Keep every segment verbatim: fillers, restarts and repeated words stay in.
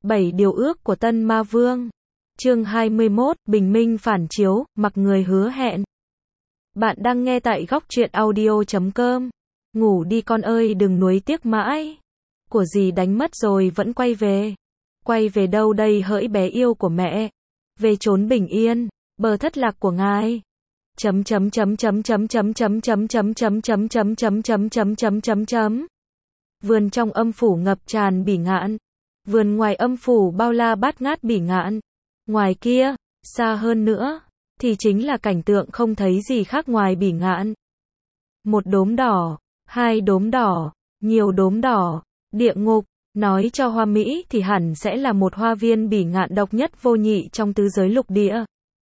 bảy điều ước của Tân Ma Vương. Chương hai mươi mốt, Bình Minh phản chiếu, mặc người hứa hẹn. Bạn đang nghe tại góc truyện audio chấm com. Ngủ đi con ơi, đừng nuối tiếc mãi. Của gì đánh mất rồi vẫn quay về. Quay về đâu đây hỡi bé yêu của mẹ? Về chốn bình yên, bờ thất lạc của ngài. Chấm chấm chấm chấm chấm chấm chấm chấm chấm chấm chấm chấm chấm chấm chấm chấm chấm chấm. Vườn trong âm phủ ngập tràn bỉ ngạn. Vườn ngoài âm phủ bao la bát ngát bỉ ngạn. Ngoài kia, xa hơn nữa, thì chính là cảnh tượng không thấy gì khác ngoài bỉ ngạn. Một đốm đỏ, hai đốm đỏ, nhiều đốm đỏ, địa ngục, nói cho hoa mỹ thì hẳn sẽ là một hoa viên bỉ ngạn độc nhất vô nhị trong tứ giới lục địa.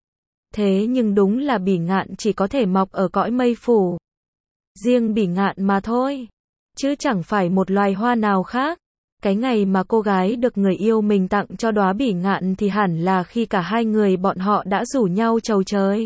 Thế nhưng đúng là bỉ ngạn chỉ có thể mọc ở cõi mây phủ. Riêng bỉ ngạn mà thôi, chứ chẳng phải một loài hoa nào khác. Cái ngày mà cô gái được người yêu mình tặng cho đóa bỉ ngạn thì hẳn là khi cả hai người bọn họ đã rủ nhau chầu trời.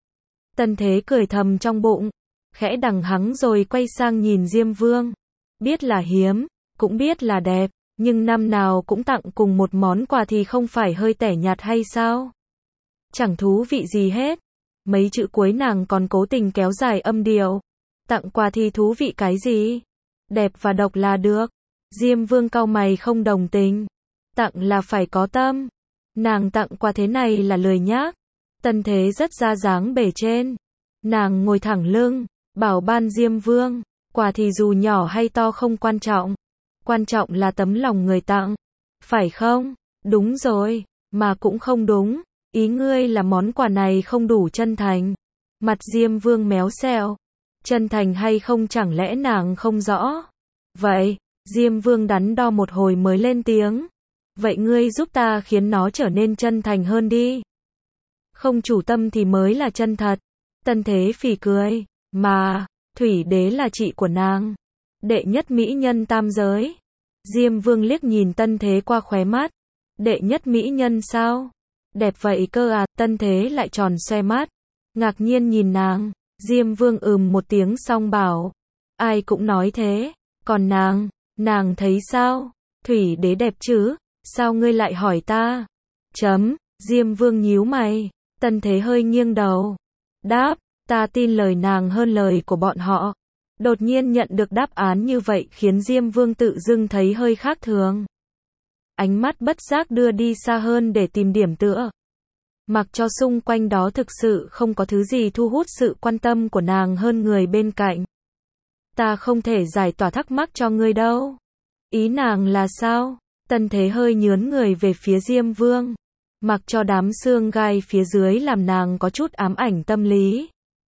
Tân Thế cười thầm trong bụng, khẽ đằng hắng rồi quay sang nhìn Diêm Vương. Biết là hiếm, cũng biết là đẹp, nhưng năm nào cũng tặng cùng một món quà thì không phải hơi tẻ nhạt hay sao? Chẳng thú vị gì hết. Mấy chữ cuối nàng còn cố tình kéo dài âm điệu. Tặng quà thì thú vị cái gì? Đẹp và độc là được. Diêm Vương cau mày không đồng tình. Tặng là phải có tâm. Nàng tặng quà thế này là lười nhác. Tân Thế rất ra dáng bề trên. Nàng ngồi thẳng lưng, bảo ban Diêm Vương, quà thì dù nhỏ hay to không quan trọng. Quan trọng là tấm lòng người tặng. Phải không? Đúng rồi, mà cũng không đúng. Ý ngươi là món quà này không đủ chân thành. Mặt Diêm Vương méo xẹo. Chân thành hay không chẳng lẽ nàng không rõ? Vậy, Diêm Vương đắn đo một hồi mới lên tiếng. Vậy ngươi giúp ta khiến nó trở nên chân thành hơn đi. Không chủ tâm thì mới là chân thật. Tân Thế phì cười. Mà, Thủy Đế là chị của nàng. Đệ nhất mỹ nhân tam giới. Diêm Vương liếc nhìn Tân Thế qua khóe mắt. Đệ nhất mỹ nhân sao? Đẹp vậy cơ à? Tân Thế lại tròn xoe mắt. Ngạc nhiên nhìn nàng. Diêm Vương ừm một tiếng xong bảo. Ai cũng nói thế. Còn nàng, nàng thấy sao? Thủy Đế đẹp chứ? Sao ngươi lại hỏi ta? Chấm, Diêm Vương nhíu mày. Tân Thế hơi nghiêng đầu. Đáp, ta tin lời nàng hơn lời của bọn họ. Đột nhiên nhận được đáp án như vậy khiến Diêm Vương tự dưng thấy hơi khác thường. Ánh mắt bất giác đưa đi xa hơn để tìm điểm tựa. Mặc cho xung quanh đó thực sự không có thứ gì thu hút sự quan tâm của nàng hơn người bên cạnh. Ta không thể giải tỏa thắc mắc cho ngươi đâu. Ý nàng là sao? Tân Thế hơi nhướn người về phía Diêm Vương. Mặc cho đám xương gai phía dưới làm nàng có chút ám ảnh tâm lý.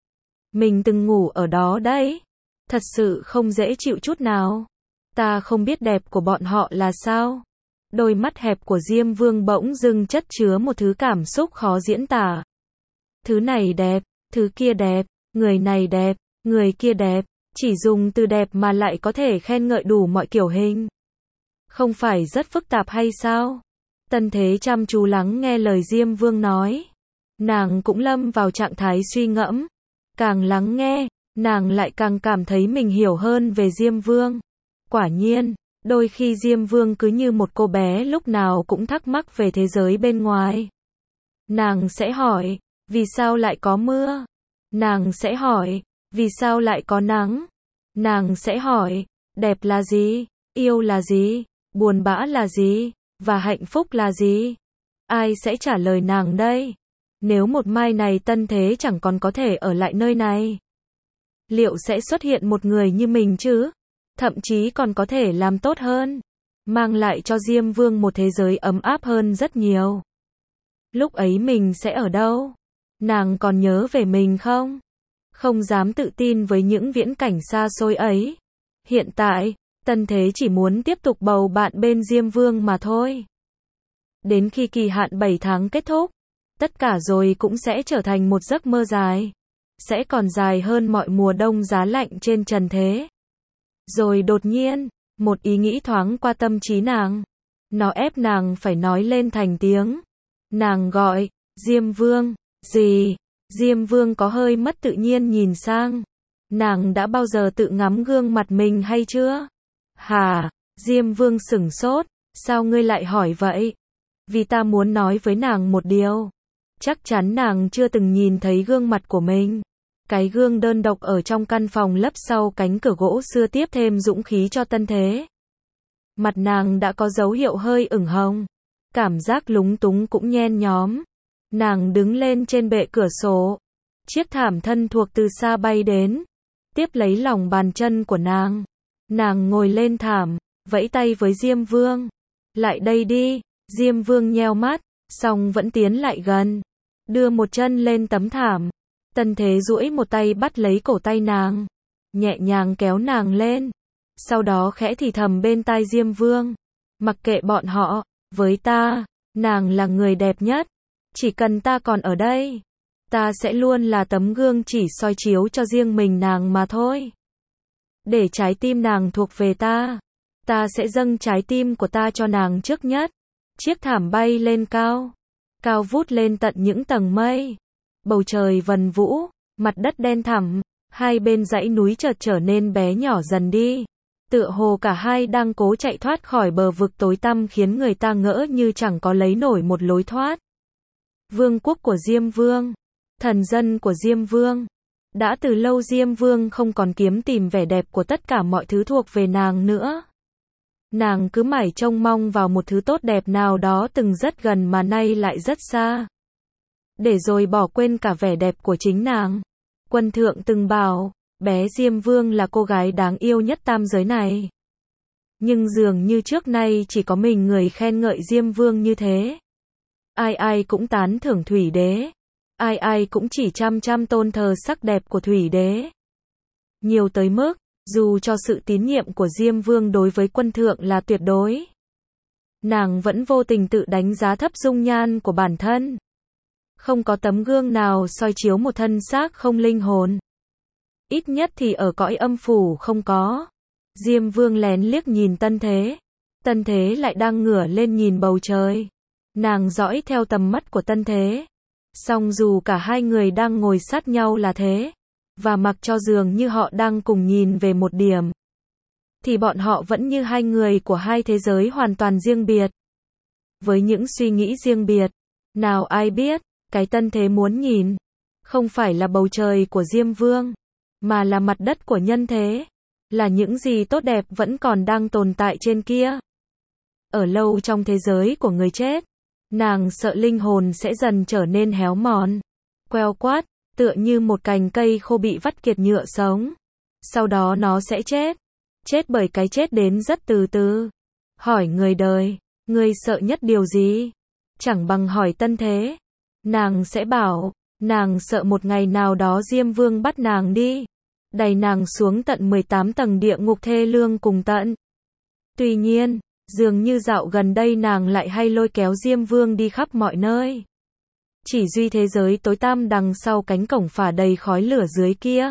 Mình từng ngủ ở đó đấy. Thật sự không dễ chịu chút nào. Ta không biết đẹp của bọn họ là sao. Đôi mắt hẹp của Diêm Vương bỗng dưng chất chứa một thứ cảm xúc khó diễn tả. Thứ này đẹp, thứ kia đẹp, người này đẹp, người kia đẹp. Chỉ dùng từ đẹp mà lại có thể khen ngợi đủ mọi kiểu hình. Không phải rất phức tạp hay sao? Tân Thế chăm chú lắng nghe lời Diêm Vương nói. Nàng cũng lâm vào trạng thái suy ngẫm. Càng lắng nghe, nàng lại càng cảm thấy mình hiểu hơn về Diêm Vương. Quả nhiên, đôi khi Diêm Vương cứ như một cô bé lúc nào cũng thắc mắc về thế giới bên ngoài. Nàng sẽ hỏi, vì sao lại có mưa? Nàng sẽ hỏi, vì sao lại có nắng? Nàng sẽ hỏi, đẹp là gì? Yêu là gì? Buồn bã là gì? Và hạnh phúc là gì? Ai sẽ trả lời nàng đây? Nếu một mai này Tân Thế chẳng còn có thể ở lại nơi này, liệu sẽ xuất hiện một người như mình chứ? Thậm chí còn có thể làm tốt hơn. Mang lại cho Diêm Vương một thế giới ấm áp hơn rất nhiều. Lúc ấy mình sẽ ở đâu? Nàng còn nhớ về mình không? Không dám tự tin với những viễn cảnh xa xôi ấy. Hiện tại, Tân Thế chỉ muốn tiếp tục bầu bạn bên Diêm Vương mà thôi. Đến khi kỳ hạn bảy tháng kết thúc, tất cả rồi cũng sẽ trở thành một giấc mơ dài. Sẽ còn dài hơn mọi mùa đông giá lạnh trên trần thế. Rồi đột nhiên, một ý nghĩ thoáng qua tâm trí nàng. Nó ép nàng phải nói lên thành tiếng. Nàng gọi, Diêm Vương, gì? Diêm Vương có hơi mất tự nhiên nhìn sang. Nàng đã bao giờ tự ngắm gương mặt mình hay chưa? Hả? Diêm Vương sửng sốt, Sao ngươi lại hỏi vậy? Vì ta muốn nói với nàng một điều. Chắc chắn nàng chưa từng nhìn thấy gương mặt của mình. Cái gương đơn độc ở trong căn phòng lấp sau cánh cửa gỗ xưa tiếp thêm dũng khí cho Tân Thế. Mặt nàng đã có dấu hiệu hơi ửng hồng. Cảm giác lúng túng cũng nhen nhóm. Nàng đứng lên trên bệ cửa sổ. Chiếc thảm thân thuộc từ xa bay đến. Tiếp lấy lòng bàn chân của nàng. Nàng ngồi lên thảm, vẫy tay với Diêm Vương. Lại đây đi. Diêm Vương nheo mắt, song vẫn tiến lại gần. Đưa một chân lên tấm thảm. Tân Thế duỗi một tay bắt lấy cổ tay nàng. Nhẹ nhàng kéo nàng lên. Sau đó khẽ thì thầm bên tai Diêm Vương. Mặc kệ bọn họ, với ta, nàng là người đẹp nhất. Chỉ cần ta còn ở đây, ta sẽ luôn là tấm gương chỉ soi chiếu cho riêng mình nàng mà thôi. Để trái tim nàng thuộc về ta, ta sẽ dâng trái tim của ta cho nàng trước nhất. Chiếc thảm bay lên cao, cao vút lên tận những tầng mây. Bầu trời vần vũ, mặt đất đen thẳm, hai bên dãy núi chợt trở nên bé nhỏ dần đi. Tựa hồ cả hai đang cố chạy thoát khỏi bờ vực tối tăm khiến người ta ngỡ như chẳng có lấy nổi một lối thoát. Vương quốc của Diêm Vương, thần dân của Diêm Vương. Đã từ lâu Diêm Vương không còn kiếm tìm vẻ đẹp của tất cả mọi thứ thuộc về nàng nữa. Nàng cứ mải trông mong vào một thứ tốt đẹp nào đó từng rất gần mà nay lại rất xa. Để rồi bỏ quên cả vẻ đẹp của chính nàng. Quân thượng từng bảo, bé Diêm Vương là cô gái đáng yêu nhất tam giới này. Nhưng dường như trước nay chỉ có mình người khen ngợi Diêm Vương như thế. Ai ai cũng tán thưởng Thủy Đế. Ai ai cũng chỉ chăm chăm tôn thờ sắc đẹp của Thủy Đế. Nhiều tới mức, dù cho sự tín nhiệm của Diêm Vương đối với quân thượng là tuyệt đối, nàng vẫn vô tình tự đánh giá thấp dung nhan của bản thân. Không có tấm gương nào soi chiếu một thân xác không linh hồn. Ít nhất thì ở cõi âm phủ không có. Diêm Vương lén liếc nhìn Tân Thế. Tân Thế lại đang ngửa lên nhìn bầu trời. Nàng dõi theo tầm mắt của Tân Thế. Song dù cả hai người đang ngồi sát nhau là thế, và mặc cho dường như họ đang cùng nhìn về một điểm, thì bọn họ vẫn như hai người của hai thế giới hoàn toàn riêng biệt. Với những suy nghĩ riêng biệt, nào ai biết, cái Tân Thế muốn nhìn, không phải là bầu trời của Diêm Vương, mà là mặt đất của nhân thế, là những gì tốt đẹp vẫn còn đang tồn tại trên kia. Ở lâu trong thế giới của người chết, nàng sợ linh hồn sẽ dần trở nên héo mòn, queo quắt, tựa như một cành cây khô bị vắt kiệt nhựa sống. Sau đó nó sẽ chết. Chết bởi cái chết đến rất từ từ. Hỏi người đời, ngươi sợ nhất điều gì? Chẳng bằng hỏi Tân Thế. Nàng sẽ bảo, nàng sợ một ngày nào đó Diêm Vương bắt nàng đi, đày nàng xuống tận mười tám tầng địa ngục thê lương cùng tận. Tuy nhiên, dường như dạo gần đây nàng lại hay lôi kéo Diêm Vương đi khắp mọi nơi. Chỉ duy thế giới tối tăm đằng sau cánh cổng phả đầy khói lửa dưới kia.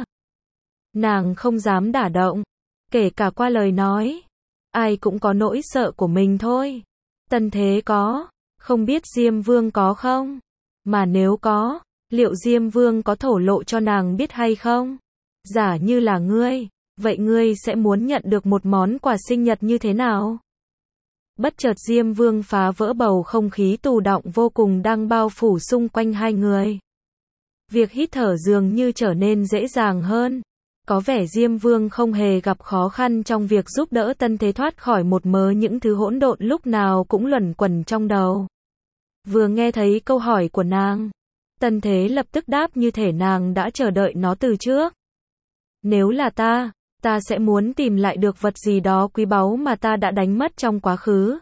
Nàng không dám đả động, kể cả qua lời nói. Ai cũng có nỗi sợ của mình thôi. Tân Thế có, không biết Diêm Vương có không? Mà nếu có, liệu Diêm Vương có thổ lộ cho nàng biết hay không? Giả như là ngươi, vậy ngươi sẽ muốn nhận được một món quà sinh nhật như thế nào? Bất chợt Diêm Vương phá vỡ bầu không khí tù đọng vô cùng đang bao phủ xung quanh hai người. Việc hít thở dường như trở nên dễ dàng hơn. Có vẻ Diêm Vương không hề gặp khó khăn trong việc giúp đỡ Tân Thế thoát khỏi một mớ những thứ hỗn độn lúc nào cũng luẩn quẩn trong đầu. Vừa nghe thấy câu hỏi của nàng, Tân Thế lập tức đáp như thể nàng đã chờ đợi nó từ trước. Nếu là ta, ta sẽ muốn tìm lại được vật gì đó quý báu mà ta đã đánh mất trong quá khứ.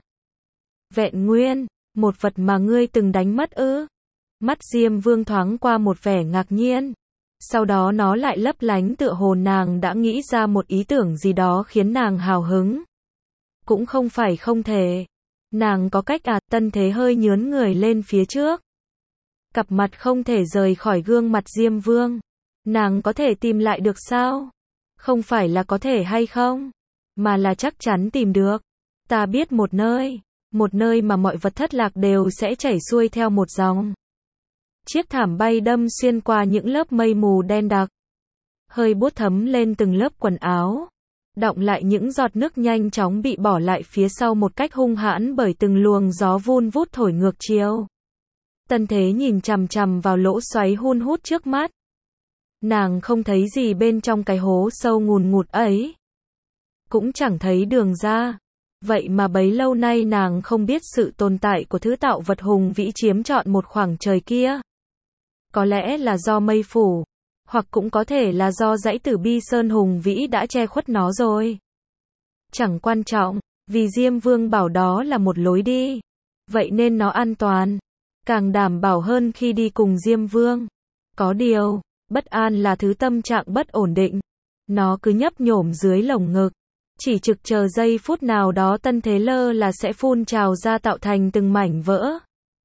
Vẹn nguyên, một vật mà ngươi từng đánh mất ư? Mắt Diêm Vương thoáng qua một vẻ ngạc nhiên. Sau đó nó lại lấp lánh tựa hồ nàng đã nghĩ ra một ý tưởng gì đó khiến nàng hào hứng. Cũng không phải không thể. Nàng có cách à? Tân Thế hơi nhướn người lên phía trước. Cặp mặt không thể rời khỏi gương mặt Diêm Vương. Nàng có thể tìm lại được sao? Không phải là có thể hay không, mà là chắc chắn tìm được. Ta biết một nơi, một nơi mà mọi vật thất lạc đều sẽ chảy xuôi theo một dòng. Chiếc thảm bay đâm xuyên qua những lớp mây mù đen đặc. Hơi buốt thấm lên từng lớp quần áo. đọng lại những giọt nước nhanh chóng bị bỏ lại phía sau một cách hung hãn bởi từng luồng gió vun vút thổi ngược chiều. Tân Thế nhìn chằm chằm vào lỗ xoáy hun hút trước mắt. Nàng không thấy gì bên trong cái hố sâu ngùn ngụt ấy. Cũng chẳng thấy đường ra. Vậy mà bấy lâu nay nàng không biết sự tồn tại của thứ tạo vật hùng vĩ chiếm trọn một khoảng trời kia. Có lẽ là do mây phủ, hoặc cũng có thể là do dãy Tử Bi Sơn hùng vĩ đã che khuất nó rồi. Chẳng quan trọng, vì Diêm Vương bảo đó là một lối đi. Vậy nên nó an toàn, càng đảm bảo hơn khi đi cùng Diêm Vương. Có điều, bất an là thứ tâm trạng bất ổn định. Nó cứ nhấp nhổm dưới lồng ngực. Chỉ trực chờ giây phút nào đó Tân Thế lơ là sẽ phun trào ra tạo thành từng mảnh vỡ.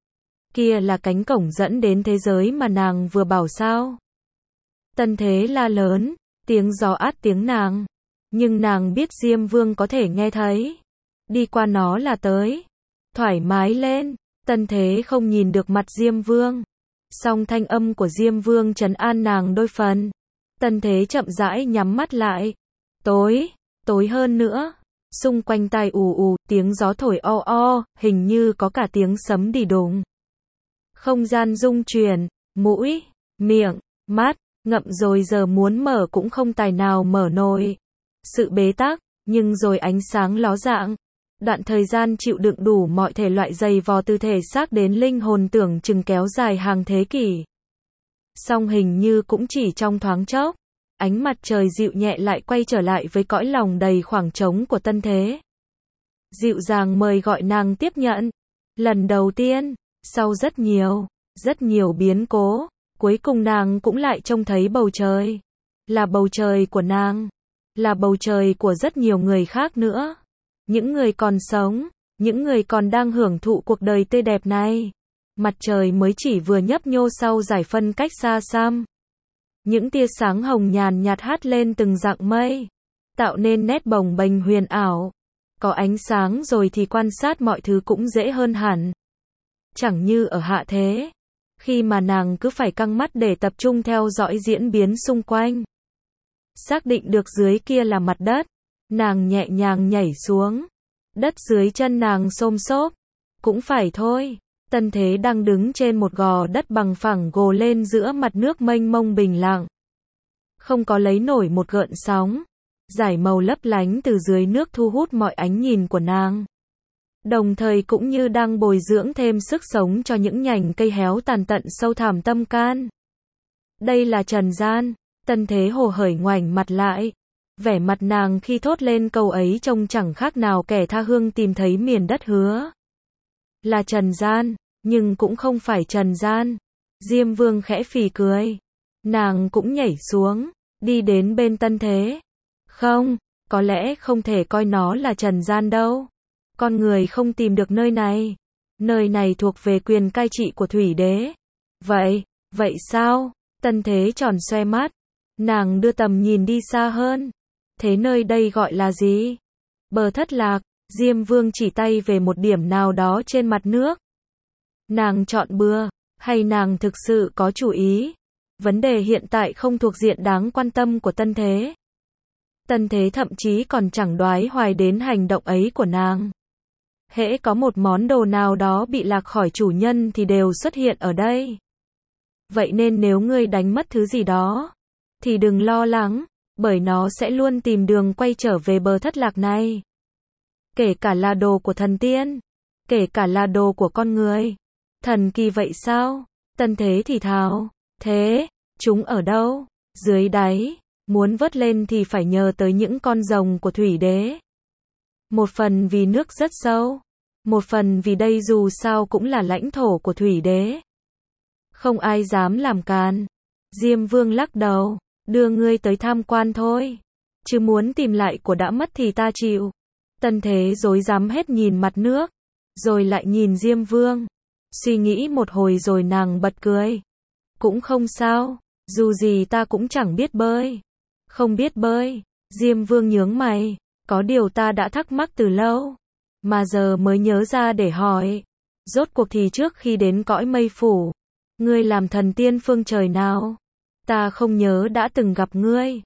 Kia là cánh cổng dẫn đến thế giới mà nàng vừa bảo sao. Tân Thế la lớn, tiếng gió át tiếng nàng. Nhưng nàng biết Diêm Vương có thể nghe thấy. Đi qua nó là tới. Thoải mái lên, Tân Thế không nhìn được mặt Diêm Vương. Song thanh âm của Diêm Vương trấn an nàng đôi phần. Tân Thế chậm rãi nhắm mắt lại. Tối, tối hơn nữa. Xung quanh tai ù ù, tiếng gió thổi o o, hình như có cả tiếng sấm đì đùng. Không gian rung chuyển, mũi, miệng, mắt, ngậm rồi giờ muốn mở cũng không tài nào mở nổi. Sự bế tắc, nhưng rồi ánh sáng ló dạng. Đoạn thời gian chịu đựng đủ mọi thể loại dày vò từ thể xác đến linh hồn tưởng chừng kéo dài hàng thế kỷ. Song hình như cũng chỉ trong thoáng chốc. Ánh mặt trời dịu nhẹ lại quay trở lại với cõi lòng đầy khoảng trống của Tân Thế. Dịu dàng mời gọi nàng tiếp nhận. Lần đầu tiên, sau rất nhiều, rất nhiều biến cố, cuối cùng nàng cũng lại trông thấy bầu trời. Là bầu trời của nàng. Là bầu trời của rất nhiều người khác nữa. Những người còn sống, những người còn đang hưởng thụ cuộc đời tươi đẹp này. Mặt trời mới chỉ vừa nhấp nhô sau giải phân cách xa xăm. Những tia sáng hồng nhàn nhạt hát lên từng dạng mây, tạo nên nét bồng bềnh huyền ảo. Có ánh sáng rồi thì quan sát mọi thứ cũng dễ hơn hẳn. Chẳng như ở hạ thế, khi mà nàng cứ phải căng mắt để tập trung theo dõi diễn biến xung quanh. Xác định được dưới kia là mặt đất, nàng nhẹ nhàng nhảy xuống. Đất dưới chân nàng xôm xốp. Cũng phải thôi. Tân Thế đang đứng trên một gò đất bằng phẳng gồ lên giữa mặt nước mênh mông bình lặng. Không có lấy nổi một gợn sóng. Dải màu lấp lánh từ dưới nước thu hút mọi ánh nhìn của nàng. Đồng thời cũng như đang bồi dưỡng thêm sức sống cho những nhành cây héo tàn tận sâu thẳm tâm can. Đây là trần gian. Tân Thế hồ hởi ngoảnh mặt lại. Vẻ mặt nàng khi thốt lên câu ấy trông chẳng khác nào kẻ tha hương tìm thấy miền đất hứa. Là trần gian, nhưng cũng không phải trần gian. Diêm Vương khẽ phì cười. Nàng cũng nhảy xuống, đi đến bên Tân Thế. Không, có lẽ không thể coi nó là trần gian đâu. Con người không tìm được nơi này. Nơi này thuộc về quyền cai trị của Thủy Đế. Vậy, vậy sao? Tân Thế tròn xoe mắt. Nàng đưa tầm nhìn đi xa hơn. Thế nơi đây gọi là gì? Bờ Thất Lạc. Diêm Vương chỉ tay về một điểm nào đó trên mặt nước. Nàng chọn bừa, hay nàng thực sự có chủ ý? Vấn đề hiện tại không thuộc diện đáng quan tâm của Tân Thế. Tân Thế thậm chí còn chẳng đoái hoài đến hành động ấy của nàng. Hễ có một món đồ nào đó bị lạc khỏi chủ nhân thì đều xuất hiện ở đây. Vậy nên nếu ngươi đánh mất thứ gì đó, thì đừng lo lắng, bởi nó sẽ luôn tìm đường quay trở về bờ thất lạc này. Kể cả là đồ của thần tiên, kể cả là đồ của con người. Thần kỳ vậy sao? Tân Thế thì thào. Thế, chúng ở đâu? Dưới đáy, muốn vớt lên thì phải nhờ tới những con rồng của Thủy Đế. Một phần vì nước rất sâu, một phần vì đây dù sao cũng là lãnh thổ của Thủy Đế. Không ai dám làm càn. Diêm Vương lắc đầu, đưa ngươi tới tham quan thôi. Chứ muốn tìm lại của đã mất thì ta chịu. Tân Thế rối rắm hết nhìn mặt nước, rồi lại nhìn Diêm Vương. Suy nghĩ một hồi rồi nàng bật cười. Cũng không sao, dù gì ta cũng chẳng biết bơi. Không biết bơi, Diêm Vương nhướng mày. Có điều ta đã thắc mắc từ lâu, mà giờ mới nhớ ra để hỏi. Rốt cuộc thì trước khi đến cõi mây phủ, ngươi làm thần tiên phương trời nào? Ta không nhớ đã từng gặp ngươi.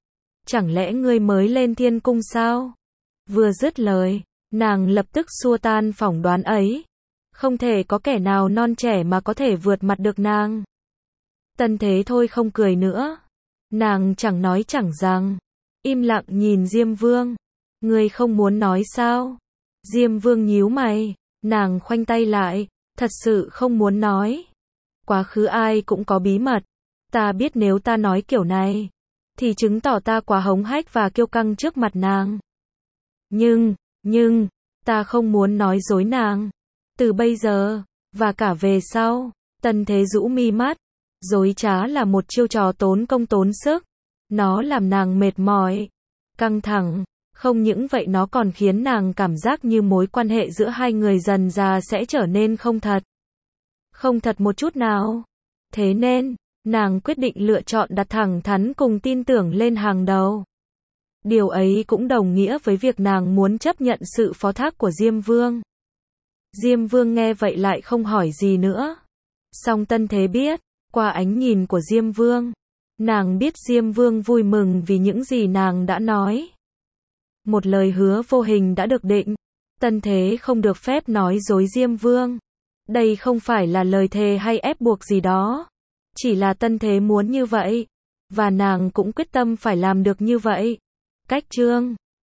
chẳng lẽ ngươi mới lên thiên cung sao? Vừa dứt lời, nàng lập tức xua tan phỏng đoán ấy. Không thể có kẻ nào non trẻ mà có thể vượt mặt được nàng. Tân Thế thôi không cười nữa. Nàng chẳng nói chẳng rằng. Im lặng nhìn Diêm Vương. Ngươi không muốn nói sao? Diêm Vương nhíu mày. Nàng khoanh tay lại. Thật sự không muốn nói. Quá khứ ai cũng có bí mật. Ta biết nếu ta nói kiểu này, thì chứng tỏ ta quá hống hách và kiêu căng trước mặt nàng. Nhưng, nhưng, ta không muốn nói dối nàng. Từ bây giờ, và cả về sau, Tân Thế rũ mi mắt. Dối trá là một chiêu trò tốn công tốn sức. Nó làm nàng mệt mỏi, căng thẳng. Không những vậy nó còn khiến nàng cảm giác như mối quan hệ giữa hai người dần dà sẽ trở nên không thật. Không thật một chút nào. Thế nên, nàng quyết định lựa chọn đặt thẳng thắn cùng tin tưởng lên hàng đầu. Điều ấy cũng đồng nghĩa với việc nàng muốn chấp nhận sự phó thác của Diêm Vương. Diêm Vương nghe vậy lại không hỏi gì nữa. Song Tân Thế biết, qua ánh nhìn của Diêm Vương, nàng biết Diêm Vương vui mừng vì những gì nàng đã nói. Một lời hứa vô hình đã được định. Tân Thế không được phép nói dối Diêm Vương. Đây không phải là lời thề hay ép buộc gì đó. Chỉ là Tân Thế muốn như vậy. Và nàng cũng quyết tâm phải làm được như vậy. Cách chương